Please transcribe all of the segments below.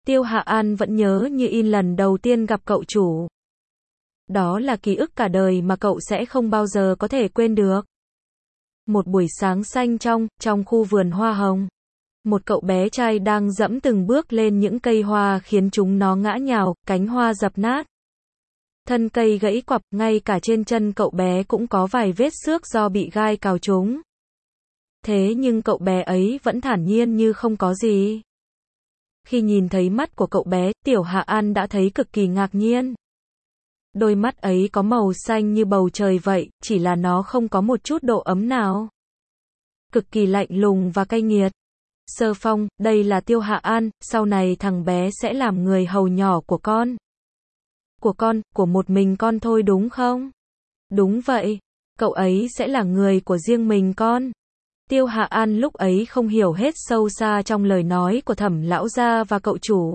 Tiêu Hạ An vẫn nhớ như in lần đầu tiên gặp cậu chủ. Đó là ký ức cả đời mà cậu sẽ không bao giờ có thể quên được. Một buổi sáng xanh trong khu vườn hoa hồng. Một cậu bé trai đang dẫm từng bước lên những cây hoa khiến chúng nó ngã nhào, cánh hoa dập nát. Thân cây gãy quặp, ngay cả trên chân cậu bé cũng có vài vết xước do bị gai cào trúng. Thế nhưng cậu bé ấy vẫn thản nhiên như không có gì. Khi nhìn thấy mắt của cậu bé, Tiểu Hạ An đã thấy cực kỳ ngạc nhiên. Đôi mắt ấy có màu xanh như bầu trời vậy, chỉ là nó không có một chút độ ấm nào. Cực kỳ lạnh lùng và cay nghiệt. Sơ Phong, đây là Tiêu Hạ An, sau này thằng bé sẽ làm người hầu nhỏ của con. Của một mình con thôi đúng không? Đúng vậy, cậu ấy sẽ là người của riêng mình con. Tiêu Hạ An lúc ấy không hiểu hết sâu xa trong lời nói của Thẩm lão gia và cậu chủ.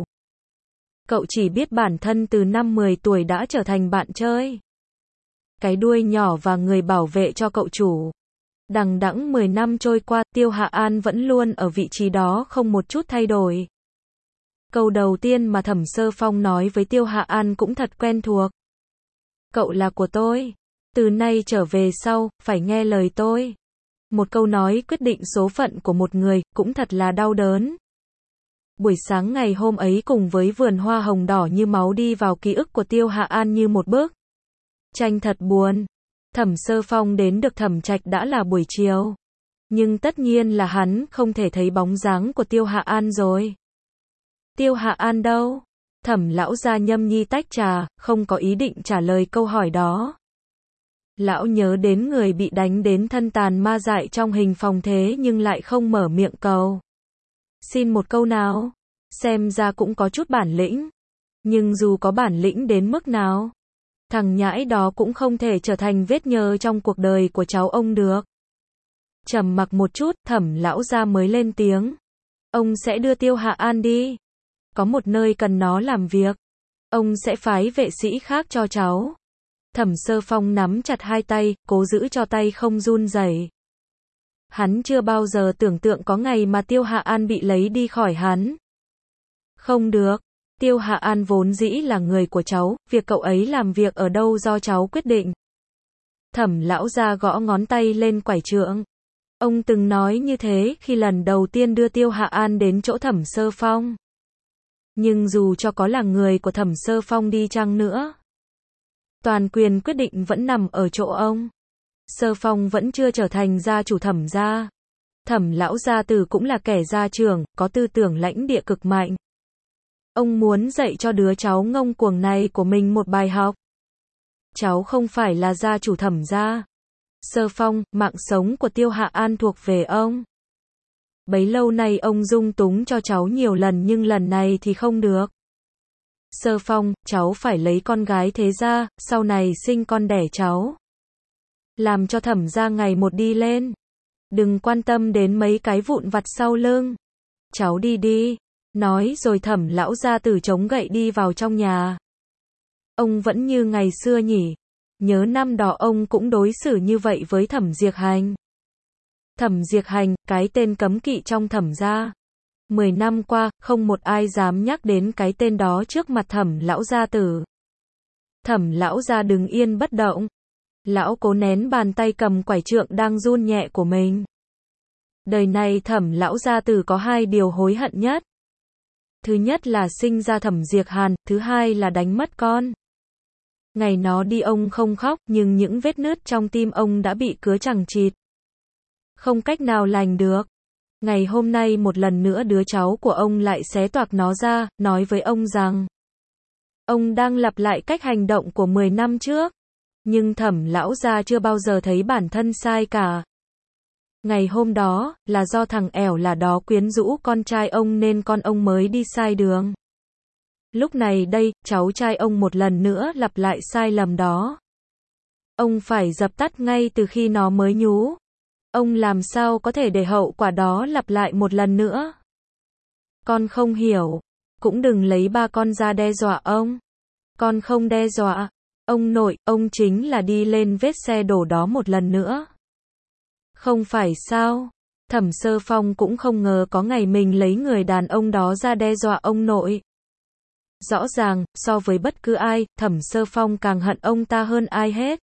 Cậu chỉ biết bản thân từ năm 10 tuổi đã trở thành bạn chơi. Cái đuôi nhỏ và người bảo vệ cho cậu chủ. Đằng đẵng 10 năm trôi qua, Tiêu Hạ An vẫn luôn ở vị trí đó không một chút thay đổi. Câu đầu tiên mà Thẩm Sơ Phong nói với Tiêu Hạ An cũng thật quen thuộc. Cậu là của tôi. Từ nay trở về sau, phải nghe lời tôi. Một câu nói quyết định số phận của một người, cũng thật là đau đớn. Buổi sáng ngày hôm ấy cùng với vườn hoa hồng đỏ như máu đi vào ký ức của Tiêu Hạ An như một bức tranh thật buồn. Thẩm Sơ Phong đến được Thẩm Trạch đã là buổi chiều. Nhưng tất nhiên là hắn không thể thấy bóng dáng của Tiêu Hạ An rồi. Tiêu Hạ An đâu? Thẩm lão gia nhâm nhi tách trà, không có ý định trả lời câu hỏi đó. Lão nhớ đến người bị đánh đến thân tàn ma dại trong hình phòng thế nhưng lại không mở miệng cầu. Xin một câu nào? Xem ra cũng có chút bản lĩnh. Nhưng dù có bản lĩnh đến mức nào, thằng nhãi đó cũng không thể trở thành vết nhơ trong cuộc đời của cháu ông được. Trầm mặc một chút, Thẩm lão gia mới lên tiếng. Ông sẽ đưa Tiêu Hạ An đi. Có một nơi cần nó làm việc. Ông sẽ phái vệ sĩ khác cho cháu. Thẩm Sơ Phong nắm chặt hai tay, cố giữ cho tay không run rẩy. Hắn chưa bao giờ tưởng tượng có ngày mà Tiêu Hạ An bị lấy đi khỏi hắn. Không được. Tiêu Hạ An vốn dĩ là người của cháu, việc cậu ấy làm việc ở đâu do cháu quyết định. Thẩm lão gia gõ ngón tay lên quải trượng. Ông từng nói như thế khi lần đầu tiên đưa Tiêu Hạ An đến chỗ Thẩm Sơ Phong. Nhưng dù cho có là người của Thẩm Sơ Phong đi chăng nữa, toàn quyền quyết định vẫn nằm ở chỗ ông. Sơ Phong vẫn chưa trở thành gia chủ Thẩm gia. Thẩm lão gia tử cũng là kẻ gia trưởng, có tư tưởng lãnh địa cực mạnh. Ông muốn dạy cho đứa cháu ngông cuồng này của mình một bài học. Cháu không phải là gia chủ Thẩm gia. Sơ Phong, mạng sống của Tiêu Hạ An thuộc về ông. Bấy lâu nay ông dung túng cho cháu nhiều lần nhưng lần này thì không được. Sơ Phong, cháu phải lấy con gái thế gia, sau này sinh con đẻ cháu. Làm cho Thẩm gia ngày một đi lên. Đừng quan tâm đến mấy cái vụn vặt sau lưng. Cháu đi đi. Nói rồi Thẩm lão gia tử chống gậy đi vào trong nhà. Ông vẫn như ngày xưa nhỉ. Nhớ năm đó ông cũng đối xử như vậy với Thẩm Diệp Hành. Thẩm Diệp Hành, cái tên cấm kỵ trong Thẩm gia. 10 năm qua, không một ai dám nhắc đến cái tên đó trước mặt Thẩm lão gia tử. Thẩm lão gia đứng yên bất động. Lão cố nén bàn tay cầm quải trượng đang run nhẹ của mình. Đời này Thẩm lão gia tử có hai điều hối hận nhất. Thứ nhất là sinh ra Thẩm Diệp Hàn, thứ hai là đánh mất con. Ngày nó đi ông không khóc, nhưng những vết nứt trong tim ông đã bị cứa chằng chịt. Không cách nào lành được. Ngày hôm nay một lần nữa đứa cháu của ông lại xé toạc nó ra, nói với ông rằng ông đang lặp lại cách hành động của 10 năm trước. Nhưng Thẩm lão gia chưa bao giờ thấy bản thân sai cả. Ngày hôm đó, là do thằng ẻo là đó quyến rũ con trai ông nên con ông mới đi sai đường. Lúc này đây, cháu trai ông một lần nữa lặp lại sai lầm đó. Ông phải dập tắt ngay từ khi nó mới nhú. Ông làm sao có thể để hậu quả đó lặp lại một lần nữa? Con không hiểu. Cũng đừng lấy ba con ra đe dọa ông. Con không đe dọa. Ông nội, ông chính là đi lên vết xe đổ đó một lần nữa. Không phải sao? Thẩm Sơ Phong cũng không ngờ có ngày mình lấy người đàn ông đó ra đe dọa ông nội. Rõ ràng, so với bất cứ ai, Thẩm Sơ Phong càng hận ông ta hơn ai hết.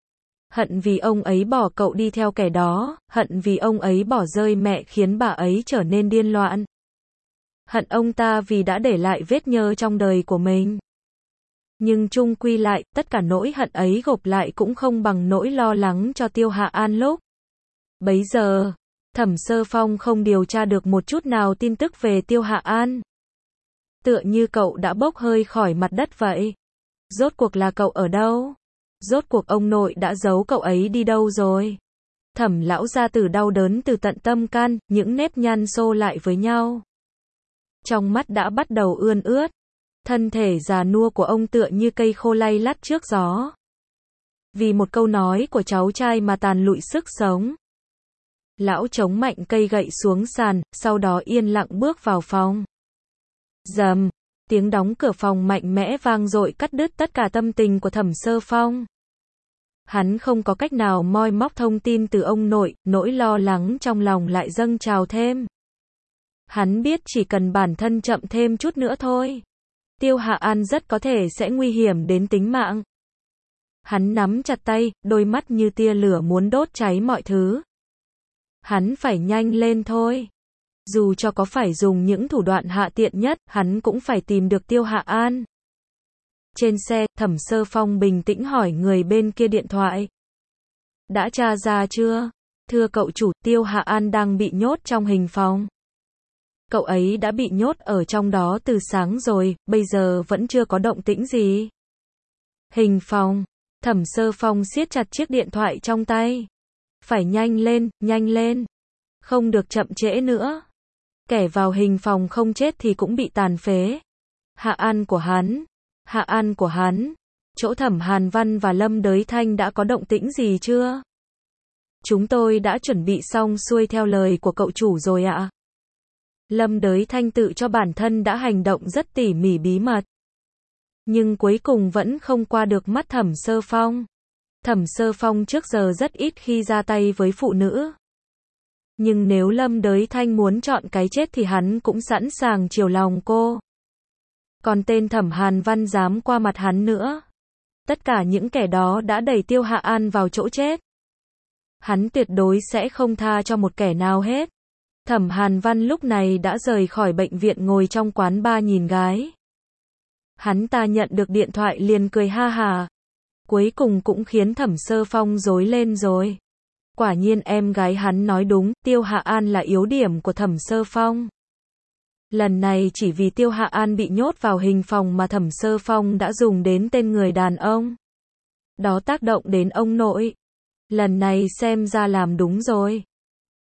Hận vì ông ấy bỏ cậu đi theo kẻ đó, hận vì ông ấy bỏ rơi mẹ khiến bà ấy trở nên điên loạn. Hận ông ta vì đã để lại vết nhơ trong đời của mình. Nhưng chung quy lại, tất cả nỗi hận ấy gộp lại cũng không bằng nỗi lo lắng cho Tiêu Hạ An lúc bấy giờ. Thẩm Sơ Phong không điều tra được một chút nào tin tức về Tiêu Hạ An. Tựa như cậu đã bốc hơi khỏi mặt đất vậy. Rốt cuộc là cậu ở đâu? Rốt cuộc ông nội đã giấu cậu ấy đi đâu rồi? Thẩm lão gia tử đau đớn từ tận tâm can, những nếp nhăn xô lại với nhau. Trong mắt đã bắt đầu ươn ướt. Thân thể già nua của ông tựa như cây khô lay lắt trước gió. Vì một câu nói của cháu trai mà tàn lụi sức sống. Lão chống mạnh cây gậy xuống sàn, sau đó yên lặng bước vào phòng. Rầm, tiếng đóng cửa phòng mạnh mẽ vang dội cắt đứt tất cả tâm tình của Thẩm Sơ Phong. Hắn không có cách nào moi móc thông tin từ ông nội, nỗi lo lắng trong lòng lại dâng trào thêm. Hắn biết chỉ cần bản thân chậm thêm chút nữa thôi, Tiêu Hạ An rất có thể sẽ nguy hiểm đến tính mạng. Hắn nắm chặt tay, đôi mắt như tia lửa muốn đốt cháy mọi thứ. Hắn phải nhanh lên thôi. Dù cho có phải dùng những thủ đoạn hạ tiện nhất, hắn cũng phải tìm được Tiêu Hạ An. Trên xe, Thẩm Sơ Phong bình tĩnh hỏi người bên kia điện thoại. Đã tra ra chưa? Thưa cậu chủ, Tiêu Hạ An đang bị nhốt trong hình phòng. Cậu ấy đã bị nhốt ở trong đó từ sáng rồi, bây giờ vẫn chưa có động tĩnh gì. Hình phòng. Thẩm Sơ Phong siết chặt chiếc điện thoại trong tay. Phải nhanh lên, nhanh lên. Không được chậm trễ nữa. Kẻ vào hình phòng không chết thì cũng bị tàn phế. Hạ An của hắn. Hạ An của hắn. Chỗ Thẩm Hàn Văn và Lâm Đới Thanh đã có động tĩnh gì chưa? Chúng tôi đã chuẩn bị xong xuôi theo lời của cậu chủ rồi ạ. Lâm Đới Thanh tự cho bản thân đã hành động rất tỉ mỉ bí mật. Nhưng cuối cùng vẫn không qua được mắt Thẩm Sơ Phong. Thẩm Sơ Phong trước giờ rất ít khi ra tay với phụ nữ. Nhưng nếu Lâm Đới Thanh muốn chọn cái chết thì hắn cũng sẵn sàng chiều lòng cô. Còn tên Thẩm Hàn Văn dám qua mặt hắn nữa. Tất cả những kẻ đó đã đẩy Tiêu Hạ An vào chỗ chết. Hắn tuyệt đối sẽ không tha cho một kẻ nào hết. Thẩm Hàn Văn lúc này đã rời khỏi bệnh viện ngồi trong quán bar nhìn gái. Hắn ta nhận được điện thoại liền cười ha hà. Cuối cùng cũng khiến Thẩm Sơ Phong rối lên rồi. Quả nhiên em gái hắn nói đúng, Tiêu Hạ An là yếu điểm của Thẩm Sơ Phong. Lần này chỉ vì Tiêu Hạ An bị nhốt vào hình phòng mà Thẩm Sơ Phong đã dùng đến tên người đàn ông. Đó tác động đến ông nội. Lần này xem ra làm đúng rồi.